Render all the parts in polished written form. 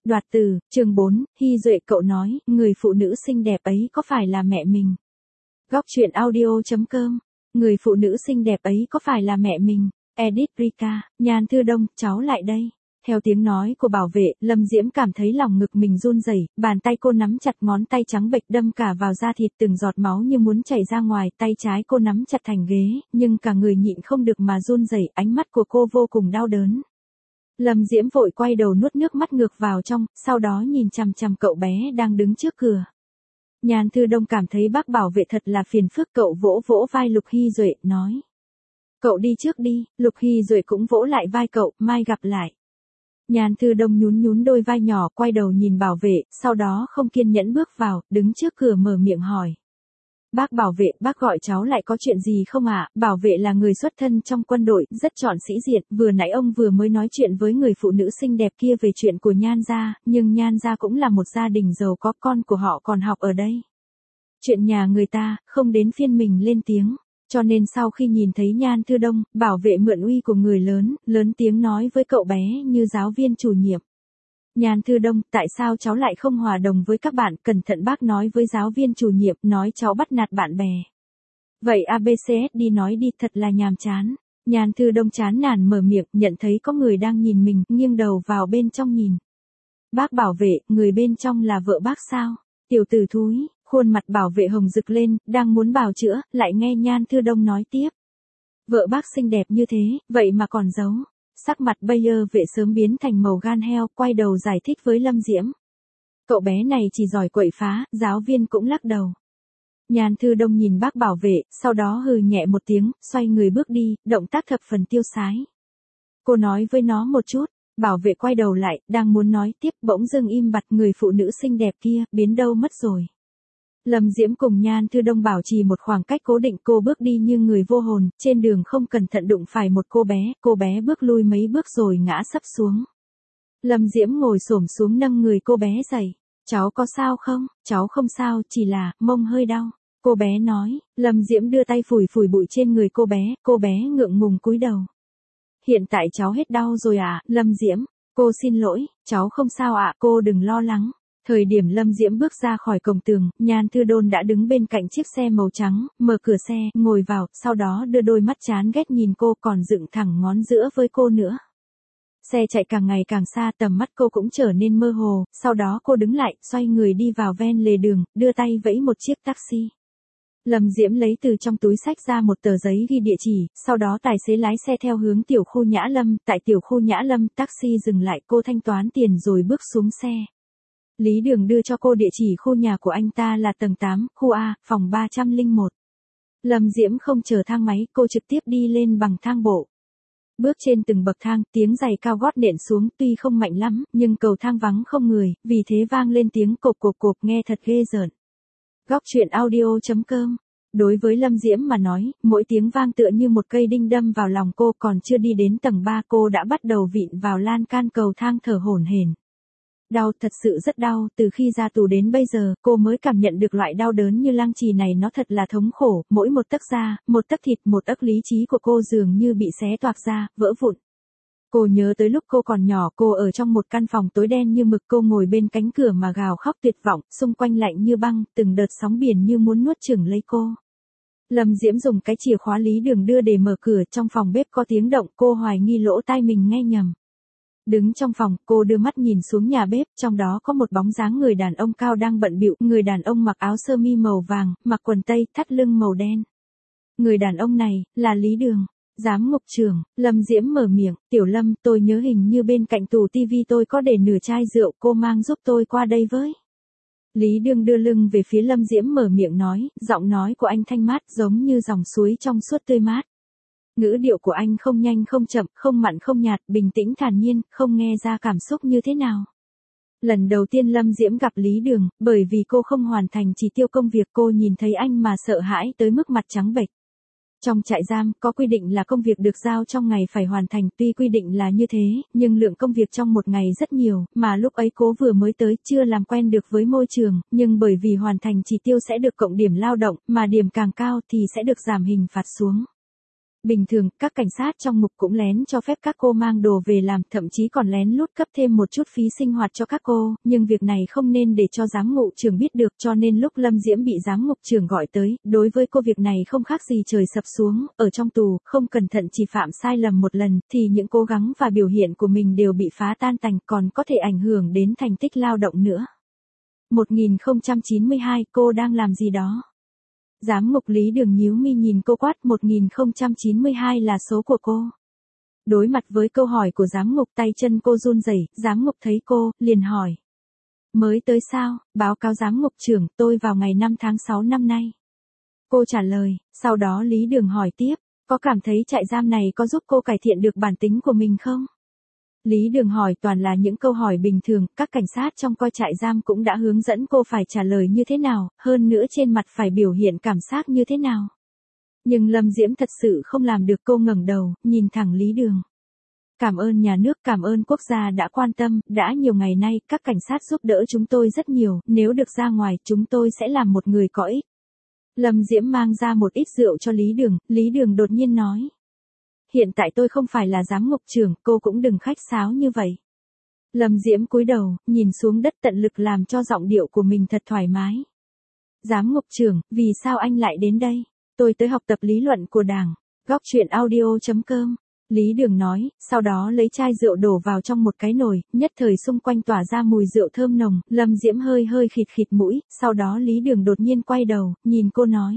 Đoạt từ, chương 4, Hy Duệ cậu nói, người phụ nữ xinh đẹp ấy có phải là mẹ mình? Góc truyện audio.com, người phụ nữ xinh đẹp ấy có phải là mẹ mình? Edit Rika, Nhan Thư Đông, cháu lại đây. Theo tiếng nói của bảo vệ, Lâm Diễm cảm thấy lòng ngực mình run rẩy, bàn tay cô nắm chặt ngón tay trắng bệch đâm cả vào da thịt, từng giọt máu như muốn chảy ra ngoài, tay trái cô nắm chặt thành ghế, nhưng cả người nhịn không được mà run rẩy, ánh mắt của cô vô cùng đau đớn. Lâm Diễm vội quay đầu nuốt nước mắt ngược vào trong, sau đó nhìn chằm chằm cậu bé đang đứng trước cửa. Nhan Thư Đông cảm thấy bác bảo vệ thật là phiền phức, cậu vỗ vỗ vai Lục Hy Duệ, nói. Cậu đi trước đi. Lục Hy Duệ cũng vỗ lại vai cậu, mai gặp lại. Nhan Thư Đông nhún nhún đôi vai nhỏ, quay đầu nhìn bảo vệ, sau đó không kiên nhẫn bước vào, đứng trước cửa mở miệng hỏi. Bác bảo vệ, bác gọi cháu lại có chuyện gì không ạ? Bảo vệ là người xuất thân trong quân đội, rất trọn sĩ diện, vừa nãy ông vừa mới nói chuyện với người phụ nữ xinh đẹp kia về chuyện của Nhan gia, nhưng Nhan gia cũng là một gia đình giàu có, con của họ còn học ở đây. Chuyện nhà người ta, không đến phiên mình lên tiếng. Cho nên sau khi nhìn thấy Nhan Thư Đông, bảo vệ mượn uy của người lớn, lớn tiếng nói với cậu bé như giáo viên chủ nhiệm. Nhan Thư Đông, tại sao cháu lại không hòa đồng với các bạn, cẩn thận bác nói với giáo viên chủ nhiệm, nói cháu bắt nạt bạn bè. Vậy ABCS đi nói đi, thật là nhàm chán. Nhan Thư Đông chán nản mở miệng, nhận thấy có người đang nhìn mình, nghiêng đầu vào bên trong nhìn. Bác bảo vệ, người bên trong là vợ bác sao? Tiểu tử thúi. Khuôn mặt bảo vệ hồng rực lên, đang muốn bào chữa, lại nghe Nhan Thư Đông nói tiếp. Vợ bác xinh đẹp như thế, vậy mà còn giấu. Sắc mặt Bayer vệ sớm biến thành màu gan heo, quay đầu giải thích với Lâm Diễm. Cậu bé này chỉ giỏi quậy phá, giáo viên cũng lắc đầu. Nhan Thư Đông nhìn bác bảo vệ, sau đó hừ nhẹ một tiếng, xoay người bước đi, động tác thập phần tiêu sái. Cô nói với nó một chút. Bảo vệ quay đầu lại, đang muốn nói tiếp, bỗng dưng im bặt, người phụ nữ xinh đẹp kia, biến đâu mất rồi. Lâm Diễm cùng Nhan Thư Đông bảo trì một khoảng cách cố định, cô bước đi như người vô hồn, trên đường không cẩn thận đụng phải một cô bé bước lui mấy bước rồi ngã sấp xuống. Lâm Diễm ngồi xổm xuống nâng người cô bé dậy. Cháu có sao không? Cháu không sao, chỉ là, mông hơi đau. Cô bé nói, Lâm Diễm đưa tay phủi phủi bụi trên người cô bé ngượng ngùng cúi đầu. Hiện tại cháu hết đau rồi à, Lâm Diễm? Cô xin lỗi, cháu không sao ạ, cô đừng lo lắng. Thời điểm Lâm Diễm bước ra khỏi cổng tường, Nhan Thư Đôn đã đứng bên cạnh chiếc xe màu trắng, mở cửa xe, ngồi vào, sau đó đưa đôi mắt chán ghét nhìn cô, còn dựng thẳng ngón giữa với cô nữa. Xe chạy càng ngày càng xa, tầm mắt cô cũng trở nên mơ hồ, sau đó cô đứng lại, xoay người đi vào ven lề đường, đưa tay vẫy một chiếc taxi. Lâm Diễm lấy từ trong túi xách ra một tờ giấy ghi địa chỉ, sau đó tài xế lái xe theo hướng tiểu khu Nhã Lâm, tại tiểu khu Nhã Lâm, taxi dừng lại, cô thanh toán tiền rồi bước xuống xe. Lý Đường đưa cho cô địa chỉ khu nhà của anh ta là tầng 8, khu A, phòng 301. Lâm Diễm không chờ thang máy, cô trực tiếp đi lên bằng thang bộ. Bước trên từng bậc thang, tiếng giày cao gót nện xuống, tuy không mạnh lắm, nhưng cầu thang vắng không người, vì thế vang lên tiếng cộp cộp cộp, nghe thật ghê rợn. Góc truyện audio.com. Đối với Lâm Diễm mà nói, mỗi tiếng vang tựa như một cây đinh đâm vào lòng cô, còn chưa đi đến tầng 3 cô đã bắt đầu vịn vào lan can cầu thang thở hổn hển. Đau, thật sự rất đau, từ khi ra tù đến bây giờ, cô mới cảm nhận được loại đau đớn như lăng trì này, nó thật là thống khổ, mỗi một tấc da, một tấc thịt, một ấc lý trí của cô dường như bị xé toạc ra, vỡ vụn. Cô nhớ tới lúc cô còn nhỏ, cô ở trong một căn phòng tối đen như mực, cô ngồi bên cánh cửa mà gào khóc tuyệt vọng, xung quanh lạnh như băng, từng đợt sóng biển như muốn nuốt chửng lấy cô. Lâm Diễm dùng cái chìa khóa Lý Đường đưa để mở cửa, trong phòng bếp có tiếng động, cô hoài nghi lỗ tai mình nghe nhầm. Đứng trong phòng, cô đưa mắt nhìn xuống nhà bếp, trong đó có một bóng dáng người đàn ông cao đang bận bịu, người đàn ông mặc áo sơ mi màu vàng, mặc quần tây, thắt lưng màu đen. Người đàn ông này, là Lý Đường. Giám ngục trưởng, Lâm Diễm mở miệng, Tiểu Lâm, tôi nhớ hình như bên cạnh tủ tivi tôi có để nửa chai rượu, cô mang giúp tôi qua đây với. Lý Đường đưa lưng về phía Lâm Diễm mở miệng nói, giọng nói của anh thanh mát giống như dòng suối trong suốt tươi mát. Ngữ điệu của anh không nhanh không chậm, không mặn không nhạt, bình tĩnh thản nhiên, không nghe ra cảm xúc như thế nào. Lần đầu tiên Lâm Diễm gặp Lý Đường, bởi vì cô không hoàn thành chỉ tiêu công việc, cô nhìn thấy anh mà sợ hãi tới mức mặt trắng bệch. Trong trại giam, có quy định là công việc được giao trong ngày phải hoàn thành, tuy quy định là như thế, nhưng lượng công việc trong một ngày rất nhiều, mà lúc ấy cô vừa mới tới, chưa làm quen được với môi trường, nhưng bởi vì hoàn thành chỉ tiêu sẽ được cộng điểm lao động, mà điểm càng cao thì sẽ được giảm hình phạt xuống. Bình thường, các cảnh sát trong ngục cũng lén cho phép các cô mang đồ về làm, thậm chí còn lén lút cấp thêm một chút phí sinh hoạt cho các cô, nhưng việc này không nên để cho giám ngục trưởng biết được, cho nên lúc Lâm Diễm bị giám ngục trưởng gọi tới, đối với cô việc này không khác gì trời sập xuống, ở trong tù, không cẩn thận chỉ phạm sai lầm một lần, thì những cố gắng và biểu hiện của mình đều bị phá tan tành, còn có thể ảnh hưởng đến thành tích lao động nữa. 1092, cô đang làm gì đó? Giám ngục Lý Đường nhíu mi nhìn cô quát, 1092 là số của cô. Đối mặt với câu hỏi của giám ngục, tay chân cô run rẩy, giám ngục thấy cô, liền hỏi. Mới tới sao? Báo cáo giám ngục trưởng, tôi vào ngày 5 tháng 6 năm nay. Cô trả lời, sau đó Lý Đường hỏi tiếp, có cảm thấy trại giam này có giúp cô cải thiện được bản tính của mình không? Lý Đường hỏi toàn là những câu hỏi bình thường, các cảnh sát trong coi trại giam cũng đã hướng dẫn cô phải trả lời như thế nào, hơn nữa trên mặt phải biểu hiện cảm giác như thế nào. Nhưng Lâm Diễm thật sự không làm được, cô ngẩng đầu, nhìn thẳng Lý Đường. Cảm ơn nhà nước, cảm ơn quốc gia đã quan tâm, đã nhiều ngày nay, các cảnh sát giúp đỡ chúng tôi rất nhiều, nếu được ra ngoài, chúng tôi sẽ làm một người có ích. Lâm Diễm mang ra một ít rượu cho Lý Đường đột nhiên nói. Hiện tại tôi không phải là giám ngục trưởng, cô cũng đừng khách sáo như vậy. Lâm Diễm cúi đầu, nhìn xuống đất tận lực làm cho giọng điệu của mình thật thoải mái. Giám ngục trưởng, vì sao anh lại đến đây? Tôi tới học tập lý luận của Đảng. Góc truyện audio.com. Lý Đường nói, sau đó lấy chai rượu đổ vào trong một cái nồi, nhất thời xung quanh tỏa ra mùi rượu thơm nồng, Lâm Diễm hơi khịt khịt mũi, sau đó Lý Đường đột nhiên quay đầu, nhìn cô nói.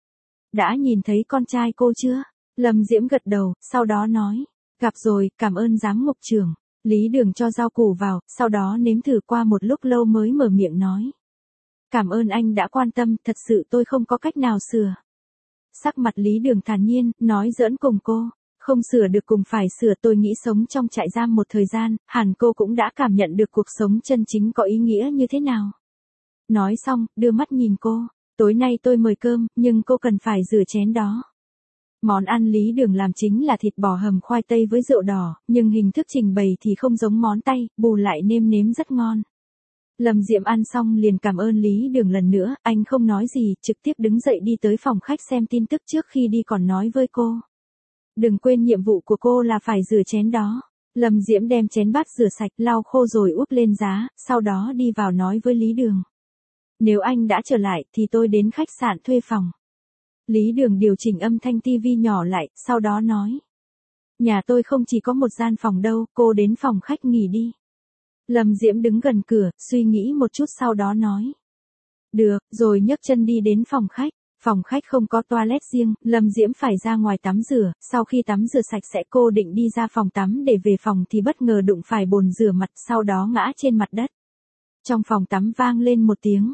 Đã nhìn thấy con trai cô chưa? Lâm Diễm gật đầu, sau đó nói. Gặp rồi, cảm ơn giám ngục trưởng. Lý Đường cho rau củ vào, sau đó nếm thử qua một lúc lâu mới mở miệng nói. Cảm ơn anh đã quan tâm, thật sự tôi không có cách nào sửa. Sắc mặt Lý Đường thản nhiên, nói giỡn cùng cô. Không sửa được cùng phải sửa, tôi nghĩ sống trong trại giam một thời gian, hẳn cô cũng đã cảm nhận được cuộc sống chân chính có ý nghĩa như thế nào. Nói xong, đưa mắt nhìn cô. Tối nay tôi mời cơm, nhưng cô cần phải rửa chén đó. Món ăn Lý Đường làm chính là thịt bò hầm khoai tây với rượu đỏ, nhưng hình thức trình bày thì không giống món Tây, bù lại nêm nếm rất ngon. Lâm Diễm ăn xong liền cảm ơn Lý Đường lần nữa, anh không nói gì, trực tiếp đứng dậy đi tới phòng khách xem tin tức, trước khi đi còn nói với cô. Đừng quên nhiệm vụ của cô là phải rửa chén đó. Lâm Diễm đem chén bát rửa sạch, lau khô rồi úp lên giá, sau đó đi vào nói với Lý Đường. Nếu anh đã trở lại thì tôi đến khách sạn thuê phòng. Lý Đường điều chỉnh âm thanh tivi nhỏ lại, sau đó nói. Nhà tôi không chỉ có một gian phòng đâu, cô đến phòng khách nghỉ đi. Lâm Diễm đứng gần cửa, suy nghĩ một chút sau đó nói. Được, rồi nhấc chân đi đến phòng khách. Phòng khách không có toilet riêng, Lâm Diễm phải ra ngoài tắm rửa, sau khi tắm rửa sạch sẽ cô định đi ra phòng tắm để về phòng thì bất ngờ đụng phải bồn rửa mặt, sau đó ngã trên mặt đất. Trong phòng tắm vang lên một tiếng.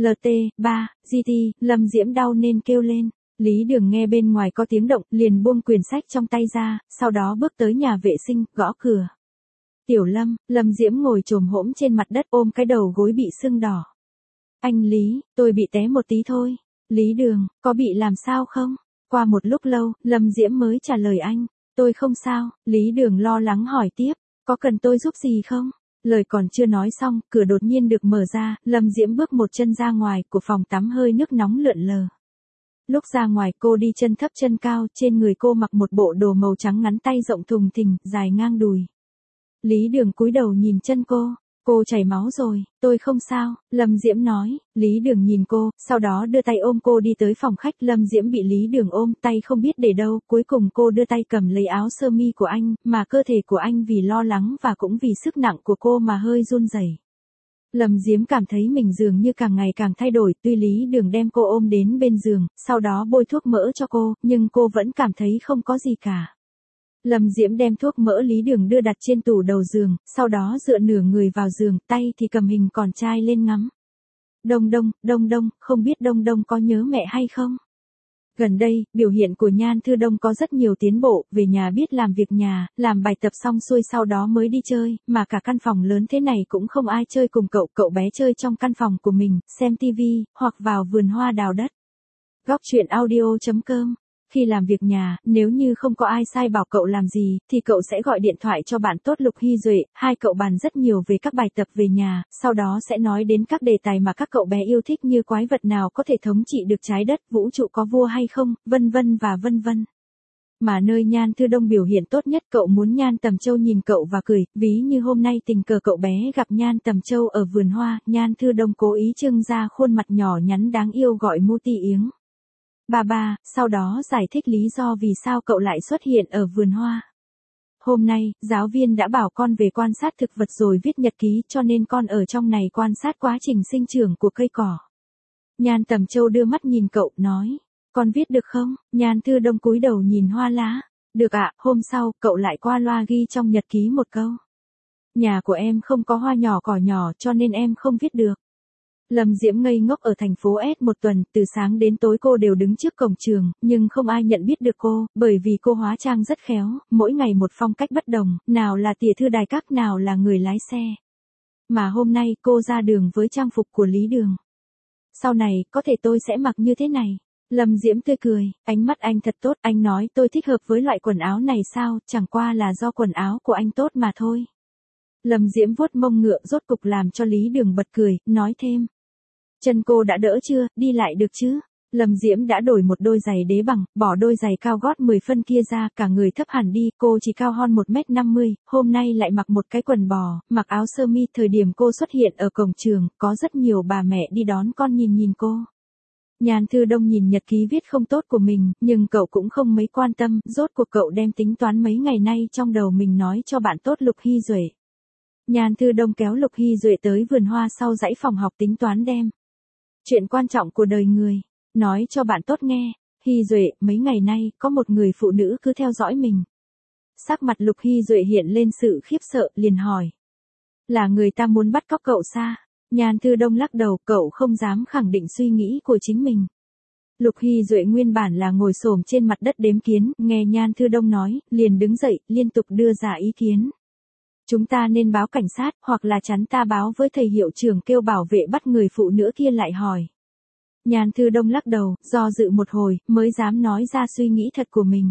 LT3, GT, Lâm Diễm đau nên kêu lên. Lý Đường nghe bên ngoài có tiếng động, liền buông quyển sách trong tay ra, sau đó bước tới nhà vệ sinh, gõ cửa. Tiểu Lâm, Lâm Diễm ngồi chồm hổm trên mặt đất ôm cái đầu gối bị sưng đỏ. Anh Lý, tôi bị té một tí thôi. Lý Đường, có bị làm sao không? Qua một lúc lâu, Lâm Diễm mới trả lời anh. Tôi không sao. Lý Đường lo lắng hỏi tiếp. Có cần tôi giúp gì không? Lời còn chưa nói xong, cửa đột nhiên được mở ra, Lâm Diễm bước một chân ra ngoài, của phòng tắm hơi nước nóng lượn lờ. Lúc ra ngoài cô đi chân thấp chân cao, trên người cô mặc một bộ đồ màu trắng ngắn tay rộng thùng thình, dài ngang đùi. Lý Đường cúi đầu nhìn chân cô chảy máu rồi, tôi không sao, Lâm Diễm nói. Lý Đường nhìn cô, sau đó đưa tay ôm cô đi tới phòng khách. Lâm Diễm bị Lý Đường ôm, tay không biết để đâu, cuối cùng cô đưa tay cầm lấy áo sơ mi của anh, mà cơ thể của anh vì lo lắng và cũng vì sức nặng của cô mà hơi run rẩy. Lâm Diễm cảm thấy mình dường như càng ngày càng thay đổi, tuy Lý Đường đem cô ôm đến bên giường, sau đó bôi thuốc mỡ cho cô, nhưng cô vẫn cảm thấy không có gì cả. Lâm Diễm đem thuốc mỡ Lý Đường đưa đặt trên tủ đầu giường, sau đó dựa nửa người vào giường, tay thì cầm hình con trai lên ngắm. Đông Đông, không biết Đông Đông có nhớ mẹ hay không? Gần đây, biểu hiện của Nhan Thư Đông có rất nhiều tiến bộ, về nhà biết làm việc nhà, làm bài tập xong xuôi sau đó mới đi chơi, mà cả căn phòng lớn thế này cũng không ai chơi cùng cậu bé chơi trong căn phòng của mình, xem tivi, hoặc vào vườn hoa đào đất. Góc truyện audio.com. Khi làm việc nhà, nếu như không có ai sai bảo cậu làm gì, thì cậu sẽ gọi điện thoại cho bạn tốt Lục Hy Duệ, hai cậu bàn rất nhiều về các bài tập về nhà, sau đó sẽ nói đến các đề tài mà các cậu bé yêu thích như quái vật nào có thể thống trị được trái đất, vũ trụ có vua hay không, vân vân và vân vân. Mà nơi Nhan Thư Đông biểu hiện tốt nhất cậu muốn Nhan Tầm Châu nhìn cậu và cười, ví như hôm nay tình cờ cậu bé gặp Nhan Tầm Châu ở vườn hoa, Nhan Thư Đông cố ý trưng ra khuôn mặt nhỏ nhắn đáng yêu gọi Mu Ti Yếng. Ba, sau đó giải thích lý do vì sao cậu lại xuất hiện ở vườn hoa. Hôm nay, giáo viên đã bảo con về quan sát thực vật rồi viết nhật ký cho nên con ở trong này quan sát quá trình sinh trưởng của cây cỏ. Nhan Tầm Châu đưa mắt nhìn cậu, nói. Con viết được không? Nhan Thư Đông cúi đầu nhìn hoa lá. Được ạ, hôm sau, cậu lại qua loa ghi trong nhật ký một câu. Nhà của em không có hoa nhỏ cỏ nhỏ cho nên em không viết được. Lâm Diễm ngây ngốc ở thành phố S một tuần, từ sáng đến tối cô đều đứng trước cổng trường, nhưng không ai nhận biết được cô, bởi vì cô hóa trang rất khéo, mỗi ngày một phong cách bất đồng, nào là tỉa thư đài các, nào là người lái xe. Mà hôm nay cô ra đường với trang phục của Lý Đường. Sau này, có thể tôi sẽ mặc như thế này. Lâm Diễm tươi cười, ánh mắt anh thật tốt, anh nói tôi thích hợp với loại quần áo này sao, chẳng qua là do quần áo của anh tốt mà thôi. Lâm Diễm vuốt mông ngựa rốt cục làm cho Lý Đường bật cười, nói thêm. Chân cô đã đỡ chưa, đi lại được chứ? Lâm Diễm đã đổi một đôi giày đế bằng, bỏ đôi giày cao gót 10 phân kia ra, cả người thấp hẳn đi, cô chỉ cao hon 1m50, hôm nay lại mặc một cái quần bò, mặc áo sơ mi. Thời điểm cô xuất hiện ở cổng trường, có rất nhiều bà mẹ đi đón con nhìn cô. Nhan Thư Đông nhìn nhật ký viết không tốt của mình, nhưng cậu cũng không mấy quan tâm, rốt cuộc cậu đem tính toán mấy ngày nay trong đầu mình nói cho bạn tốt Lục Hy Duệ. Nhan Thư Đông kéo Lục Hy Duệ tới vườn hoa sau dãy phòng học tính toán đem chuyện quan trọng của đời người, nói cho bạn tốt nghe. Hy Duệ, mấy ngày nay, có một người phụ nữ cứ theo dõi mình. Sắc mặt Lục Hy Duệ hiện lên sự khiếp sợ, liền hỏi. Là người ta muốn bắt cóc cậu sao? Nhan Thư Đông lắc đầu, cậu không dám khẳng định suy nghĩ của chính mình. Lục Hy Duệ nguyên bản là ngồi xổm trên mặt đất đếm kiến, nghe Nhan Thư Đông nói, liền đứng dậy, liên tục đưa ra ý kiến. Chúng ta nên báo cảnh sát, hoặc là chắn ta báo với thầy hiệu trưởng kêu bảo vệ bắt người phụ nữ kia lại hỏi. Nhan Thư Đông lắc đầu, do dự một hồi, mới dám nói ra suy nghĩ thật của mình.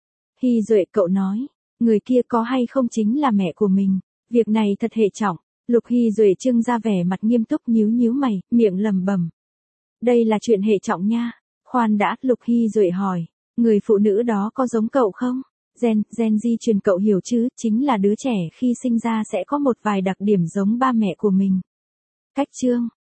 Hy Duệ, cậu nói, người kia có hay không chính là mẹ của mình, việc này thật hệ trọng. Lục Hy Duệ trưng ra vẻ mặt nghiêm túc, nhíu mày, miệng lẩm bẩm. Đây là chuyện hệ trọng nha. Khoan đã, Lục Hy Duệ hỏi, người phụ nữ đó có giống cậu không? Gen di truyền cậu hiểu chứ, chính là đứa trẻ khi sinh ra sẽ có một vài đặc điểm giống ba mẹ của mình. Cách chương